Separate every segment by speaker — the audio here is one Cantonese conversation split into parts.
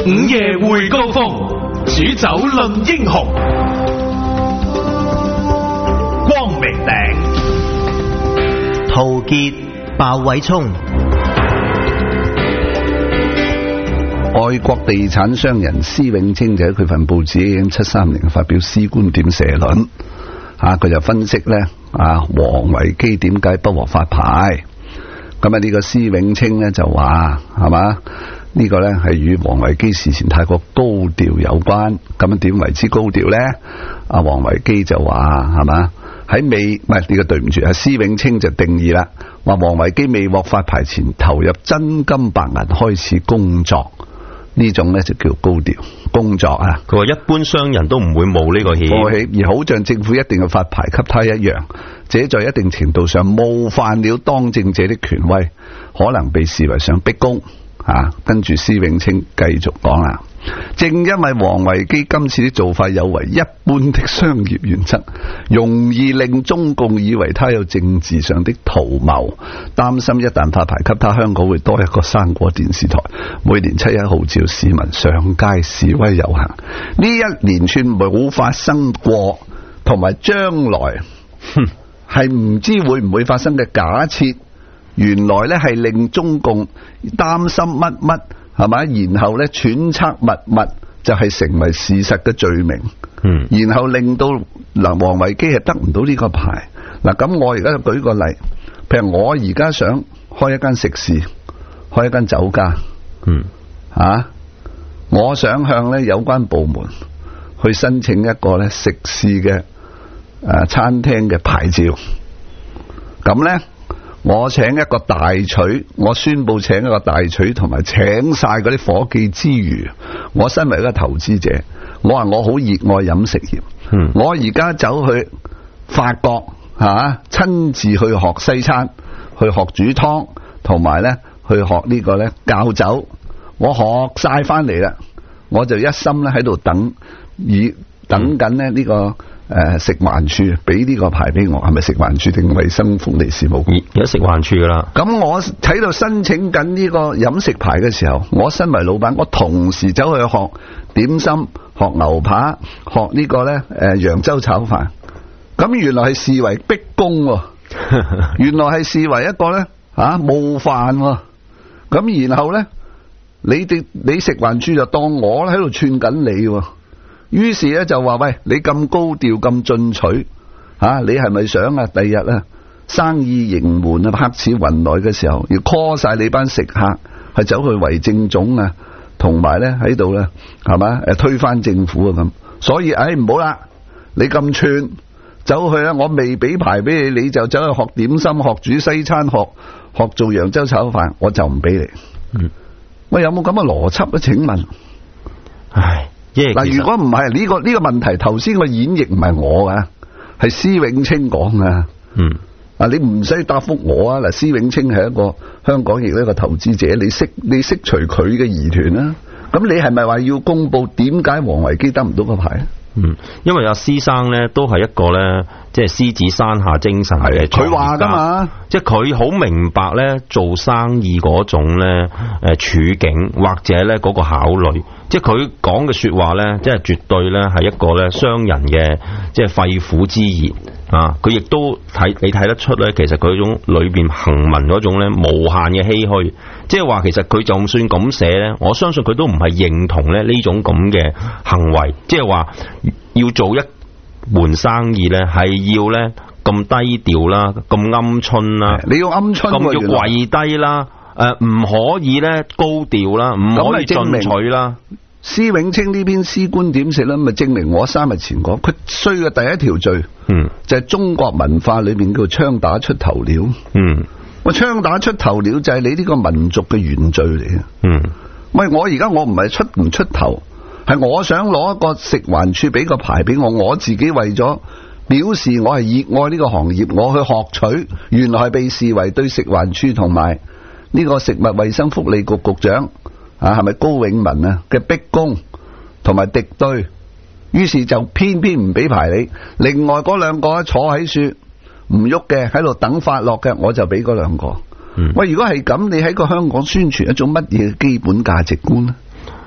Speaker 1: 午夜會高峰，煮酒論英雄。光明頂，
Speaker 2: 陶傑、鮑偉聰。
Speaker 3: 外國地產商人施永青就喺佢份報紙73年發表施觀點社論，佢就分析咧王維基點解不獲發牌。咁呢個施永青咧就話係嘛，呢個咧係與王維基事前太過高調有關。咁點為之高調咧？王維基就話係嘛，喺未唔係呢個對唔住，施永青就定義啦，話王維基未獲發牌前投入真金白銀開始工作，呢種咧就叫高調工作啊。
Speaker 4: 佢話一般商人都唔會冒呢個險，
Speaker 3: 而好像政府一定要發牌給他一樣，這在一定程度上冒犯了當政者的權威，可能被視為想逼宮。跟住施永青繼續講啦，正因為王維基今次的做法有違一般的商業原則，容易令中共以為他有政治上的圖謀，擔心一旦發牌給他，香港會多一個生果電視台，每年7月1號號召市民上街示威遊行。呢一連串冇發生過同埋將來係唔知會唔會發生嘅假設，原來咧係令中共擔心乜乜係咪？然後咧揣測密密就係成為事實嘅罪名。然後令到王維基係得唔到呢個牌。咁我而家就舉個例，譬如我而家想開一間食肆，開一間酒家。我想向咧有關部門去申請一個咧食肆嘅餐廳嘅牌照。咁咧我請一個大廚，我宣布請一個大廚，同埋請晒嗰啲伙計之餘，我身為一個投資者，我話我好熱愛飲食業。我而家走去法國親自去學西餐，去學煮湯，同埋咧去學呢個咧教酒，我學晒翻嚟啦，我就一心咧喺度等緊咧呢個食環署俾呢個牌俾我，係咪食環署定衛生福利事務局？
Speaker 4: 而家食環署噶啦。咁
Speaker 3: 我喺度申請緊呢個飲食牌嘅時候，我身為老闆，我同時走去學點心、學牛扒、學呢個咧揚州炒飯。咁原來係視為逼宮，原來係視為一個咧冒犯。咁然後咧，你食環署就當我喺度串緊你。於是咧就話喂，你咁高調咁進取，你係咪想第日生意盈門客似雲來嘅時候，要 call 晒你班食客係走去為政總同埋咧喺度咧係嘛推翻政府咁。所以唔好啦，你咁串走去我未俾牌俾你，你就走去學點心、學煮西餐、學做揚州炒飯，我就唔俾你。喂，有冇咁嘅邏輯啊？請問，如果唔係呢個問題，頭先個演繹唔係我噶，係施永青講噶。你唔使答覆我啊！施永青係一個香港亦都一個投資者，你釋除佢嘅疑團啦。咁你係咪話要公布點解王維基得唔到個牌？
Speaker 4: 因為阿施生咧都係一個咧，即係獅子山下精神嘅。
Speaker 3: 佢話噶嘛，
Speaker 4: 即係佢好明白咧做生意嗰種咧處境或者咧嗰個考慮。即係佢講嘅說話咧，即係絕對咧係一個咧商人嘅即係肺腑之言啊！佢亦都你睇得出咧，其實佢嗰種裏邊行文嗰種咧無限嘅唏噓。即係話其實佢就算咁寫咧，我相信佢都唔係認同咧呢種咁嘅行為。即係話要做一門生意咧，係要咧咁低調啦，咁鵪鶉啦，
Speaker 3: 你要鵪鶉
Speaker 4: 咁要跪低啦，唔可以咧高調啦，唔可以進取啦。
Speaker 3: 施永青呢篇施觀點寫咧，咪證明我3日前講佢衰嘅第一條罪，就係中國文化裏面叫槍打出頭鳥。我槍打出頭鳥就係你呢個民族嘅原罪嚟嘅。喂，我而家我唔係出唔出頭，係我想攞一個食環署俾個牌俾我，我自己為咗表示我係熱愛呢個行業，我去學取，原來係被視為對食環署同埋呢個食物衛生福利局局長係咪高永文嘅逼宮同埋敵對，於是就偏偏唔俾牌你。另外嗰兩個坐喺樹唔喐嘅，喺度等發落嘅，我就俾嗰兩個。喂，如果係咁，你喺個香港宣傳一種乜嘢基本價值觀呢？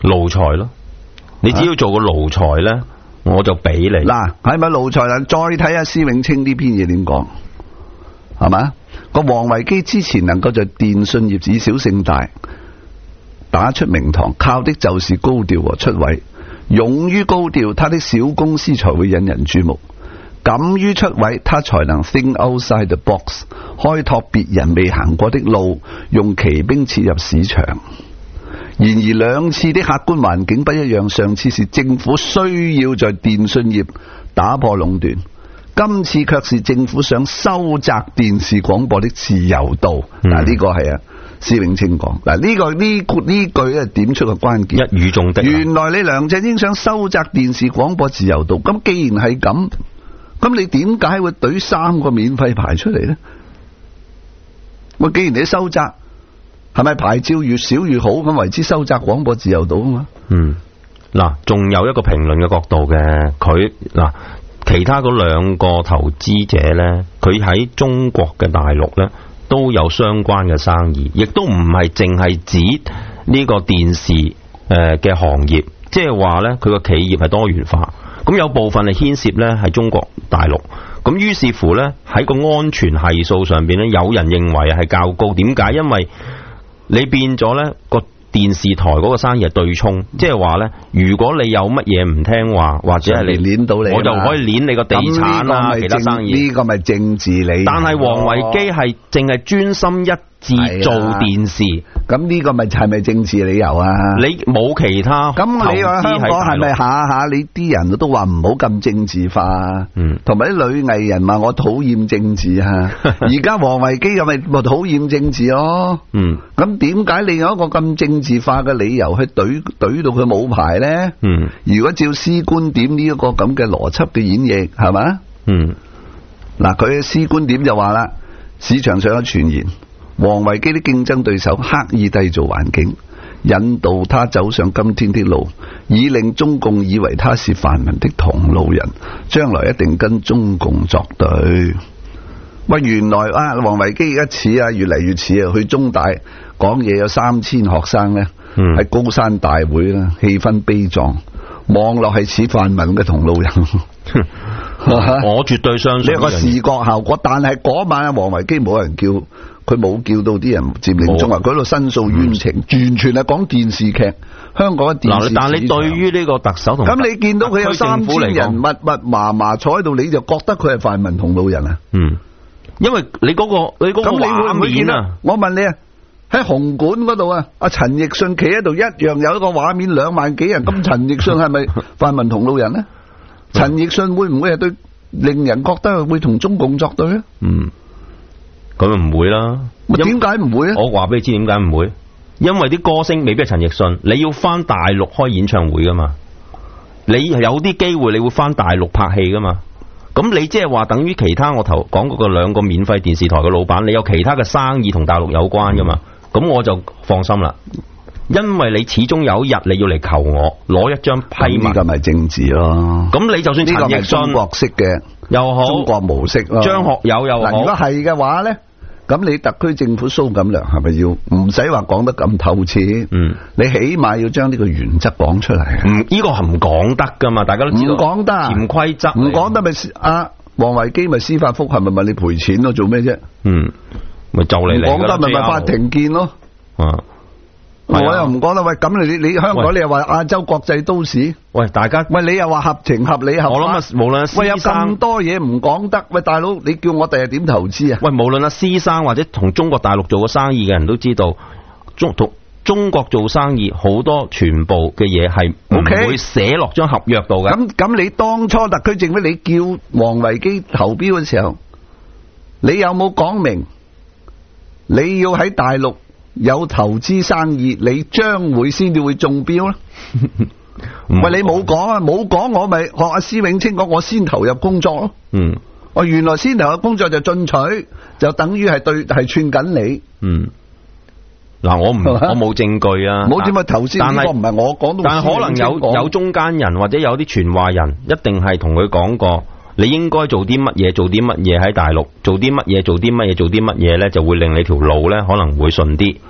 Speaker 4: 奴才咯，你只要做個奴才咧，我就俾你。
Speaker 3: 嗱，係咪奴才啦？再睇下施永青呢篇嘢點講，係嘛？個王維基之前能夠在電信業以小勝大，打出名堂，靠的就是高調和出位。勇於高調，他的小公司才會引人注目；敢於出位，他才能 think outside the box， 開拓別人未行過的路，用奇兵切入市場。然而兩次的客觀環境不一樣，上次是政府需要在電信業打破壟斷，今次卻是政府想收窄電視廣播的自由度。嗱，呢個係施永青講。嗱，呢句咧點出個關鍵，
Speaker 4: 一語中的。
Speaker 3: 原來你梁振英想收窄電視廣播自由度，咁既然係咁，咁你點解會懟3個免費牌出嚟呢？喂，既然你收窄，係咪牌照越少越好，咁為之收窄廣播自由度啊嘛？
Speaker 4: 嗱，仲有一個評論嘅角度嘅，佢嗱其他嗰2個投資者呢，佢喺中國嘅大陸呢都有相關嘅生意，亦都唔係淨係指呢個電視嘅行業，即係話呢，佢個企業係多元化，咁有部分係牽涉呢係中國大陸，咁於是乎呢，喺個安全係數上邊呢，有人認為係較高，點解？因為你變咗呢個電視台嗰個生意係對沖，即係話呢，如果你有乜嘢唔聽話，或者係你鏈到你，我就可以鏈你個地產啊，其他生意。呢個咪政治理？但係王維基係淨係專心一致做電視，咁呢個咪係咪政治理由啊？你冇其他投資喺大陸。咁你話香港係咪下下你啲人都話唔好咁政治化？同埋啲女藝人話我討厭政治啊！而家王維基又咪討厭政治咯？咁點解你有一個咁政治化嘅理由去懟到佢冇牌咧？如果照施觀點呢一個咁嘅邏輯嘅演繹，係嘛？嗱，佢嘅施觀點就話啦，市場上有傳言，王維基啲競爭對手刻意締造環境，引導他走上今天的路，以令中共以為他是泛民的同路人，將來一定跟中共作對。喂，原來王維基而家似越嚟越似去中大講嘢有3000學生呢，喺高山大會啦，氣氛悲壯，望落係似泛民嘅同路人。我絕對相信呢個視覺效果，但係嗰晚王維基冇人叫，佢冇叫到啲人佔領中環，佢喺度申訴冤情，完全係講電視劇，香港嘅電視。但係你對於呢個特首同咁，你見到佢有3000人密麻坐喺度，你就覺得佢係泛民同路人啊？因為你嗰個畫面啊，我問你啊，喺紅館嗰度啊，阿陳奕迅企喺度一樣有一個畫面，2萬幾人，咁陳奕迅係咪泛民同路人呢？陳奕迅會唔會係對令人覺得會同中共作對咧？咁啊唔會啦。點解唔會咧？我話俾你知點解唔會，因為啲歌星未必係陳奕迅，你要翻大陸開演唱會噶嘛，你有啲機會你會翻大陸拍戲噶嘛。咁你即係話等於其他我講嗰個2個免費電視台嘅老闆，你有其他嘅生意同大陸有關噶嘛？咁我就放心啦，因為你始終有一日你要嚟求我攞一張批文，呢個咪政治咯。咁你就算陳奕迅中國式嘅又好，中國模式咯，張學友又好。如果係嘅話咧，咁你特區政府蘇錦樑係咪要唔使話講得咁透徹？你起碼要將呢個原則講出嚟。呢個係唔講得噶嘛，大家都知道。唔講得，潛規則。唔講得咪王維基咪司法覆核咪問你賠錢咯，做咩啫？咪就你嚟。講得咪法庭見咯。我又唔講得。喂，咁你香港你又話亞洲國際都市？喂，大家喂，你又話合情合理合法？我諗無論喂有咁多嘢唔講得，喂大佬，你叫我第日點投資啊？喂，無論施生或者同中國大陸做過生意嘅人都知道，同中國做生意好多全部嘅嘢係唔會寫落張合約度嘅。咁你當初特區政府你叫王維基投標嘅時候，你有冇講明你要喺大陸有投資生意，你將會先至會中標咧？喂，你冇講啊，冇講我咪學阿施永青講，我先投入工作咯。我原來先投入工作就進取，就等於係串緊你。嗱，我冇證據啊，冇點去投資，呢個唔係我講到。但係可能有中間人或者有啲傳話人，一定係同佢講過，你應該做啲乜嘢，做啲乜嘢喺大陸，做啲乜嘢，做啲乜嘢，做啲乜嘢咧，就會令你條路咧可能會順啲。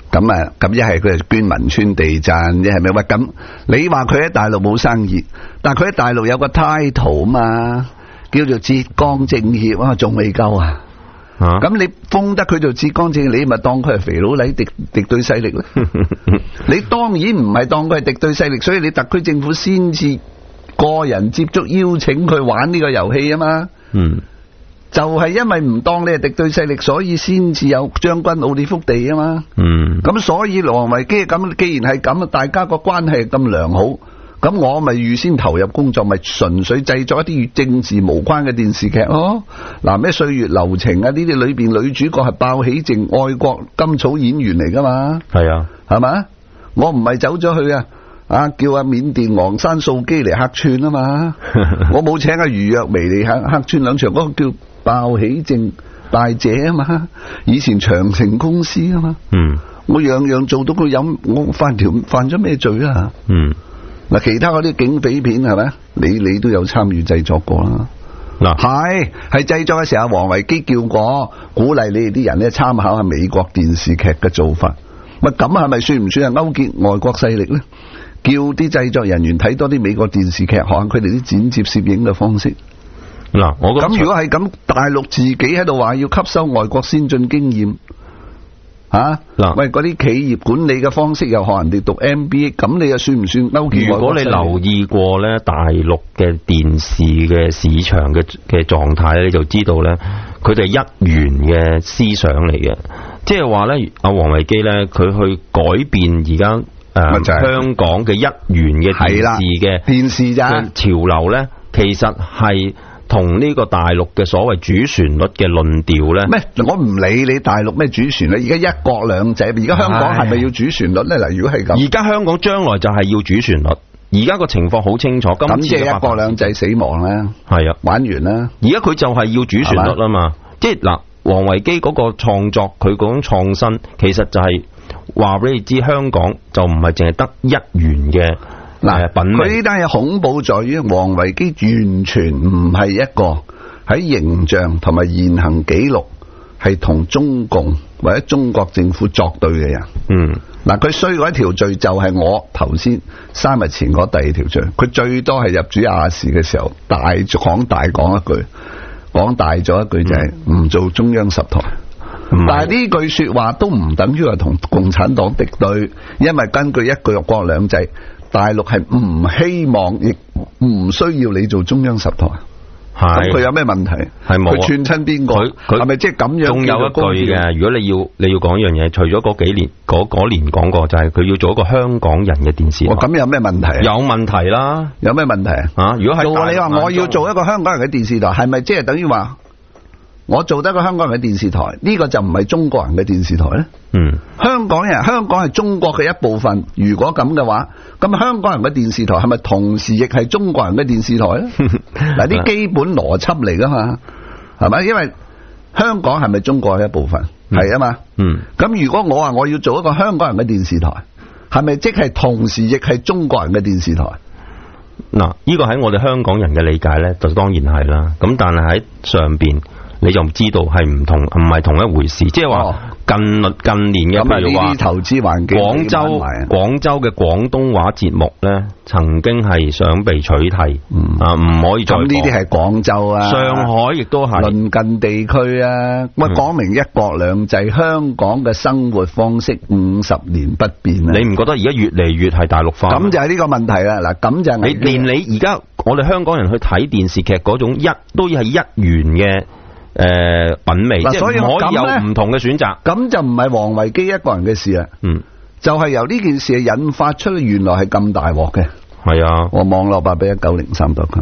Speaker 3: 咁一係佢係捐汶川地震，一係咩？喂，咁你話佢喺大陸冇生意，但係佢喺大陸有個 title 嘛，叫做浙江政協啊，仲未夠啊？咁你封得佢做浙江政協，你咪當佢係肥佬黎敵對勢力咧？你當然唔係當佢係敵對勢力，所以你特區政府先至個人接觸邀請佢玩呢個遊戲啊嘛。就係因為唔當你係敵對勢力，所以先至有將軍澳呢幅地啊嘛。咁所以王維基咁，既然係咁，大家個關係咁良好，咁我咪預先投入工作，咪純粹製作一啲與政治無關嘅電視劇咯。嗱，咩歲月流情啊，呢啲裏邊女主角係鮑起靜，愛國甘草演員嚟噶嘛。係啊，係嘛？我唔係走咗去叫阿緬甸昂山素姬嚟客串啊嘛。我冇請阿余若薇嚟客串兩場，嗰個叫鮑起靜大姐啊嘛，以前長城公司啊嘛。我樣樣做到佢飲，我犯咗咩罪啊？嗱，其他嗰啲警匪片係咪？你都有參與製作過啦。嗱，係製作嘅時候，王維基叫我鼓勵你哋啲人咧參考下美國電視劇嘅做法。咁係咪算唔算係勾結外國勢力咧？叫啲製作人員睇多啲美國電視劇，學下佢哋啲剪接攝影嘅方式。嗱，咁如果係咁，大陸自己喺度話要吸收外國先進經驗，喂，嗰啲企業管理嘅方式又學人哋讀 MBA， 咁你又算唔算勾結？如果你留意過咧大陸嘅電視嘅市場嘅狀態咧，你就知道咧，佢哋係一元嘅思想嚟嘅，即係話咧，阿王維基咧，佢去改變而家香港嘅一元嘅電視嘅潮流咧，其實係同呢個大陸嘅所謂主旋律嘅論調咧，咩？我唔理你大陸咩主旋律，而家一國兩制，而家香港係咪要主旋律咧？嗱，如果係咁，而家香港將來就係要主旋律，而家個情況好清楚。咁即係一國兩制死亡啦，係啊，玩完啦。而家佢就係要主旋律啊嘛，即係嗱，王維基嗰個創作，佢嗰種創新，其實就係話俾你知，香港就唔係淨係得一元嘅。嗱，佢呢單嘢恐怖在於王維基完全唔係一個喺形象同埋現行紀錄係同中共或者中國政府作對嘅人。嗱，佢衰嗰一條罪就係我頭先3日前嗰第二條罪，佢最多係入主亞視嘅時候大講一句，講大咗一句就係唔做中央十台。但係呢句說話都唔等於話同共產黨敵對，因為根據一國兩制，大陸係唔希望亦唔需要你做中央十台。咁佢有咩問題？係冇，佢串親邊個？佢係咪即係咁樣？仲有一句嘅，如果你要講一樣嘢，除咗嗰幾年嗰年講過，就係佢要做一個香港人嘅電視台。咁有咩問題？有問題啦。有咩問題啊？如果係你話我要做一個香港人嘅電視台，係咪即係等於話我做得一個香港人嘅電視台？呢個就唔係中國人嘅電視台咧。香港係中國嘅一部分。如果咁嘅話，咁香港人嘅電視台係咪同時亦係中國人嘅電視台咧？嗱，啲基本邏輯嚟噶嘛，係咪？因為香港係咪中國嘅一部分？係啊嘛。咁如果我話我要做一個香港人嘅電視台，係咪即係同時亦係中國人嘅電視台？嗱，呢個喺我哋香港人嘅理解咧，就當然係啦。咁但係喺上邊，你就唔知道係唔係同一回事，即係話近年嘅，譬如話投資環境，廣州嘅廣東話節目咧，曾經係想被取締，唔可以再講。咁呢啲係廣州啊，上海亦都係鄰近地區啊。乜講明一國兩制，香港嘅生活方式50年不變啊！你唔覺得而家越嚟越係大陸化？咁就係呢個問題啦。嗱，咁就係連你而家我哋香港人去睇電視劇嗰種都係一元嘅。品味，即係可以有唔同嘅選擇，咁就唔係王維基一個人嘅事啦。就係由呢件事引發出，原來係咁大鑊嘅。係啊，我網絡8819003.com。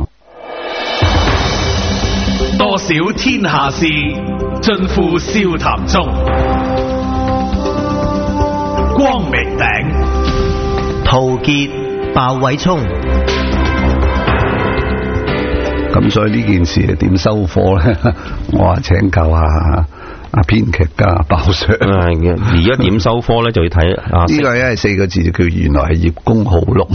Speaker 1: 多少天下事，盡付笑談中。光明頂，
Speaker 2: 陶傑、鮑偉聰。咁所以呢件事係點收貨咧？我話請教下
Speaker 3: 編劇家爆上。
Speaker 4: 而家點收科咧，就要睇
Speaker 3: 呢個因為4個字就叫原來係葉公好龍。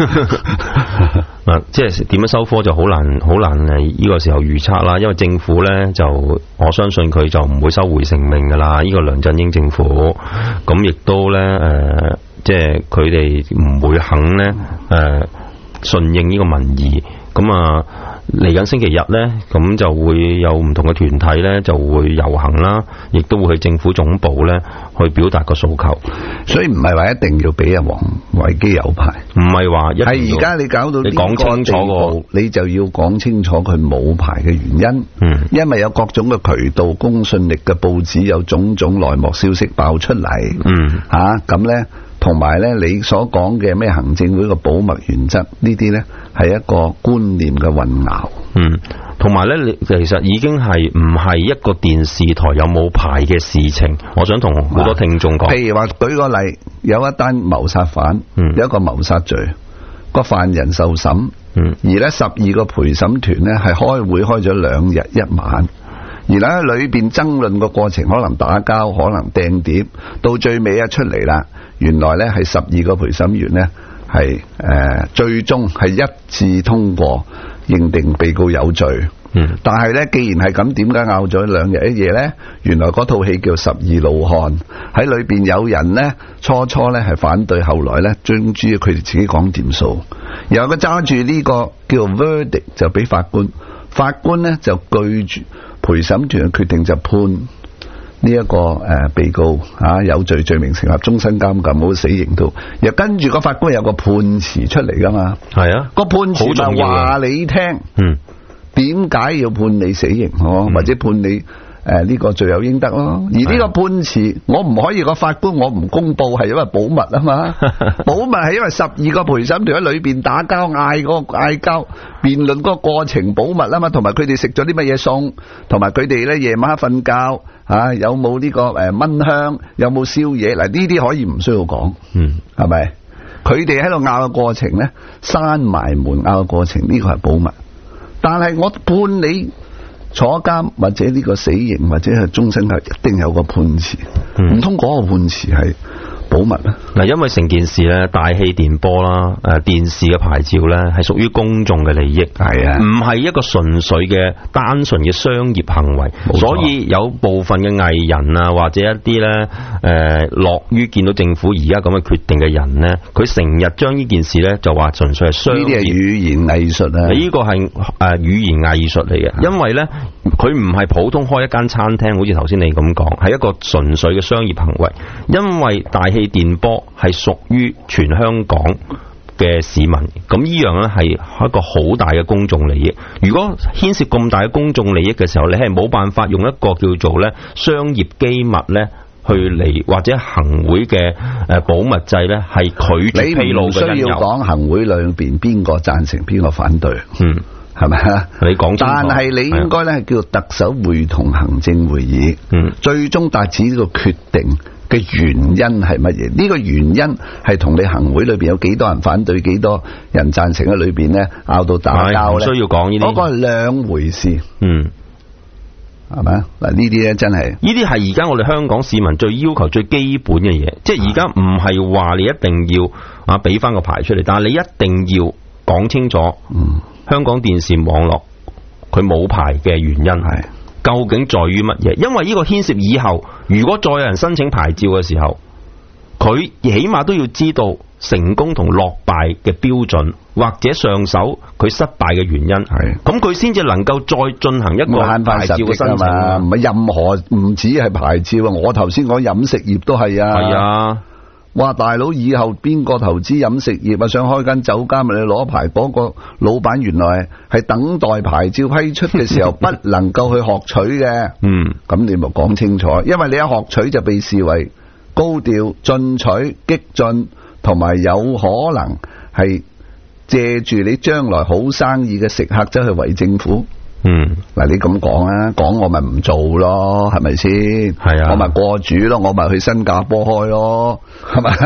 Speaker 4: 即係點樣收科就好難呢個時候預測啦，因為政府咧就我相信佢就唔會收回成命噶啦，呢個梁振英政府咁亦都咧即係佢哋唔會肯咧順應呢個民意，咁啊嚟緊星期日咧，咁就會有唔同嘅團體咧就會遊行啦，亦都會去政府總部咧去表達個訴求。
Speaker 3: 所以唔係話一定要俾阿王維基有牌，
Speaker 4: 唔係話一定要，
Speaker 3: 係而家你搞到
Speaker 4: 你講清楚個，
Speaker 3: 你就要講清楚佢冇牌嘅原因。因為有各種嘅渠道、公信力嘅報紙有種種內幕消息爆出嚟。咁咧。同埋咧，你所講嘅咩行政會嘅保密原則呢啲咧，係一個觀念嘅混淆。
Speaker 4: 同埋咧，其實已經係唔係一個電視台有冇牌嘅事情。我想同好多聽眾講，
Speaker 3: 譬如話舉個例，有一單謀殺犯，有一個謀殺罪，個犯人受審，而咧12個陪審團咧係開會開咗2日1晚。而喺裏邊爭論個過程，可能打交，可能掟碟，到最尾出嚟啦，原來咧係12個陪審員咧係最終係一致通過認定被告有罪。但係咧，既然係咁，點解拗咗2日1夜咧？原來嗰套戲叫12怒漢，喺裏邊有人咧初咧係反對，後來咧終於佢哋自己講掂數，然後佢揸住呢個叫 verdict 就俾法官咧就據住陪審團嘅決定就判呢一個被告有罪，罪名成立，終身監禁，冇死刑都。又跟住個法官有個判詞出嚟噶嘛？係啊，個判詞就話你聽，點解要判你死刑或者判你呢個罪有應得咯？而呢個判詞我唔可以，個法官我唔公布，係因為保密啊嘛。保密係因為12個陪審團喺裏邊打交嗌交辯論嗰個過程保密啊嘛，同埋佢哋食咗啲乜嘢餸，同埋佢哋咧夜晚瞓覺有冇呢個蚊香，有冇宵夜，嗱呢啲可以唔需要講，係咪？佢哋喺度拗嘅過程咧，閂埋門拗嘅過程，呢個係保密。但係我判你坐監或者呢個死刑或者係終身監，一定有個判詞，唔通嗰個判詞係保密啊？
Speaker 4: 嗱，因為成件事咧，大氣電波啦，電視嘅牌照咧，係屬於公眾嘅利益，係啊，唔係一個純粹嘅單純嘅商業行為。所以有部分嘅藝人啊，或者一啲咧樂於見到政府而家咁嘅決定嘅人咧，佢成日將呢件事咧就話純粹係商業，呢啲係語言藝術啊，呢個係語言藝術嚟嘅。因為咧佢唔係普通開一間餐廳，好似頭先你咁講，係一個純粹嘅商業行為。因為大氣電波係屬於全香港嘅市民，咁呢樣咧係一個好大嘅公眾利益。如果牽涉咁大嘅公眾利益嘅時候，你係冇辦法用一個叫做咧商業機密咧去嚟，或者行會嘅保密制咧係拒絕披露嘅因由。你唔需要講行會裏邊邊個贊成邊個反對，係咪啊？你講，但係你應該咧係叫特首會同行政會議，最終達至呢個決定嘅原因係乜嘢？呢個原因係同你行會裏邊有幾多人反對，幾多人贊成喺裏邊咧拗到打交咧？唔需要講呢啲，嗰個係兩回事。係咪啊？嗱，呢啲咧真係，呢啲係而家我哋香港市民最要求最基本嘅嘢，即係而家唔係話你一定要俾翻個牌出嚟，但係你一定要講清楚。香港電視網絡佢冇牌嘅原因係究竟在於乜嘢？因為呢個牽涉以後，如果再有人申請牌照嘅時候，佢起碼都要知道成功同落敗嘅標準，或者上手佢失敗嘅原因。係咁佢先至能夠再進行一個牌照嘅申請啊！唔係任何唔止係牌照啊！我頭先講飲食業都係啊。係啊。哇！大佬，以後邊個投資飲食業啊？想開間酒家咪你攞牌，嗰個老闆原來係等待牌照批出嘅時候不能夠去學取嘅。咁你咪講清楚，因為你一學取就被視為高調、進取、激進，同埋有可能係借住你將來好生意嘅食客走去為政府。嗱，你咁講啊，講我咪唔做咯，係咪先？係啊，我咪過主咯，我咪去新加坡開咯，係咪？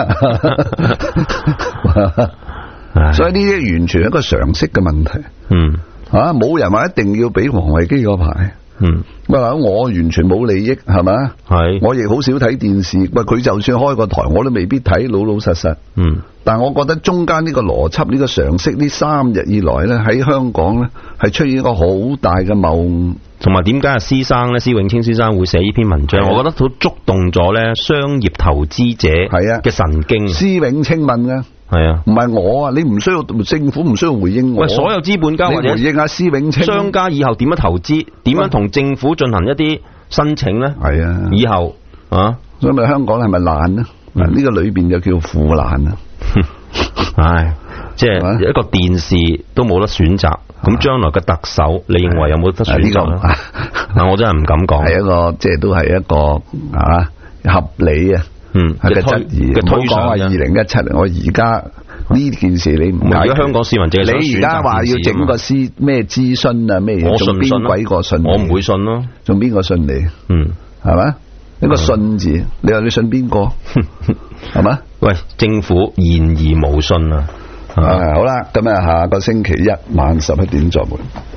Speaker 4: 所以呢啲完全係一個常識嘅問題。冇人話一定要俾王維基個牌，
Speaker 3: 嗱，我完全冇利益係咪？
Speaker 4: 係，
Speaker 3: 我亦好少睇電視。喂，佢就算開個台，我都未必睇，老老實實。但係我覺得中間呢個邏輯、呢個常識，呢3日以來咧，喺香港咧係出現一個好大嘅謬誤。
Speaker 4: 同埋點解施生咧，施永青先生會寫呢篇文章？我覺得好觸動咗咧商業投資者嘅神經。
Speaker 3: 施永青問嘅。係啊，唔係我啊，你唔需要，政府唔需要回應我。
Speaker 4: 喂，所有資本家或者
Speaker 3: 回應下施永青
Speaker 4: 商家以後點樣投資，點樣同政府進行一啲申請咧？
Speaker 3: 係啊，
Speaker 4: 以後啊，
Speaker 3: 所以咪香港係咪爛呢？呢個裏邊就叫腐爛啊！
Speaker 4: 唉，即係一個電視都冇得選擇，咁將來嘅特首，你認為有冇得選擇咧？我真係唔敢講。係一個，即係都係一個合理啊。係嘅質疑，唔好講話2017，我而家呢件事你唔解。如果香港市民淨係想選擇電視，你而家話要整個咩諮詢啊咩嘢，仲邊鬼個信？我唔會信咯，仲邊個信你？係咪？一個信字，你話你信邊個？係咪？喂，政府言而無信啊！好啦，咁啊，下個星期一晚11點再會。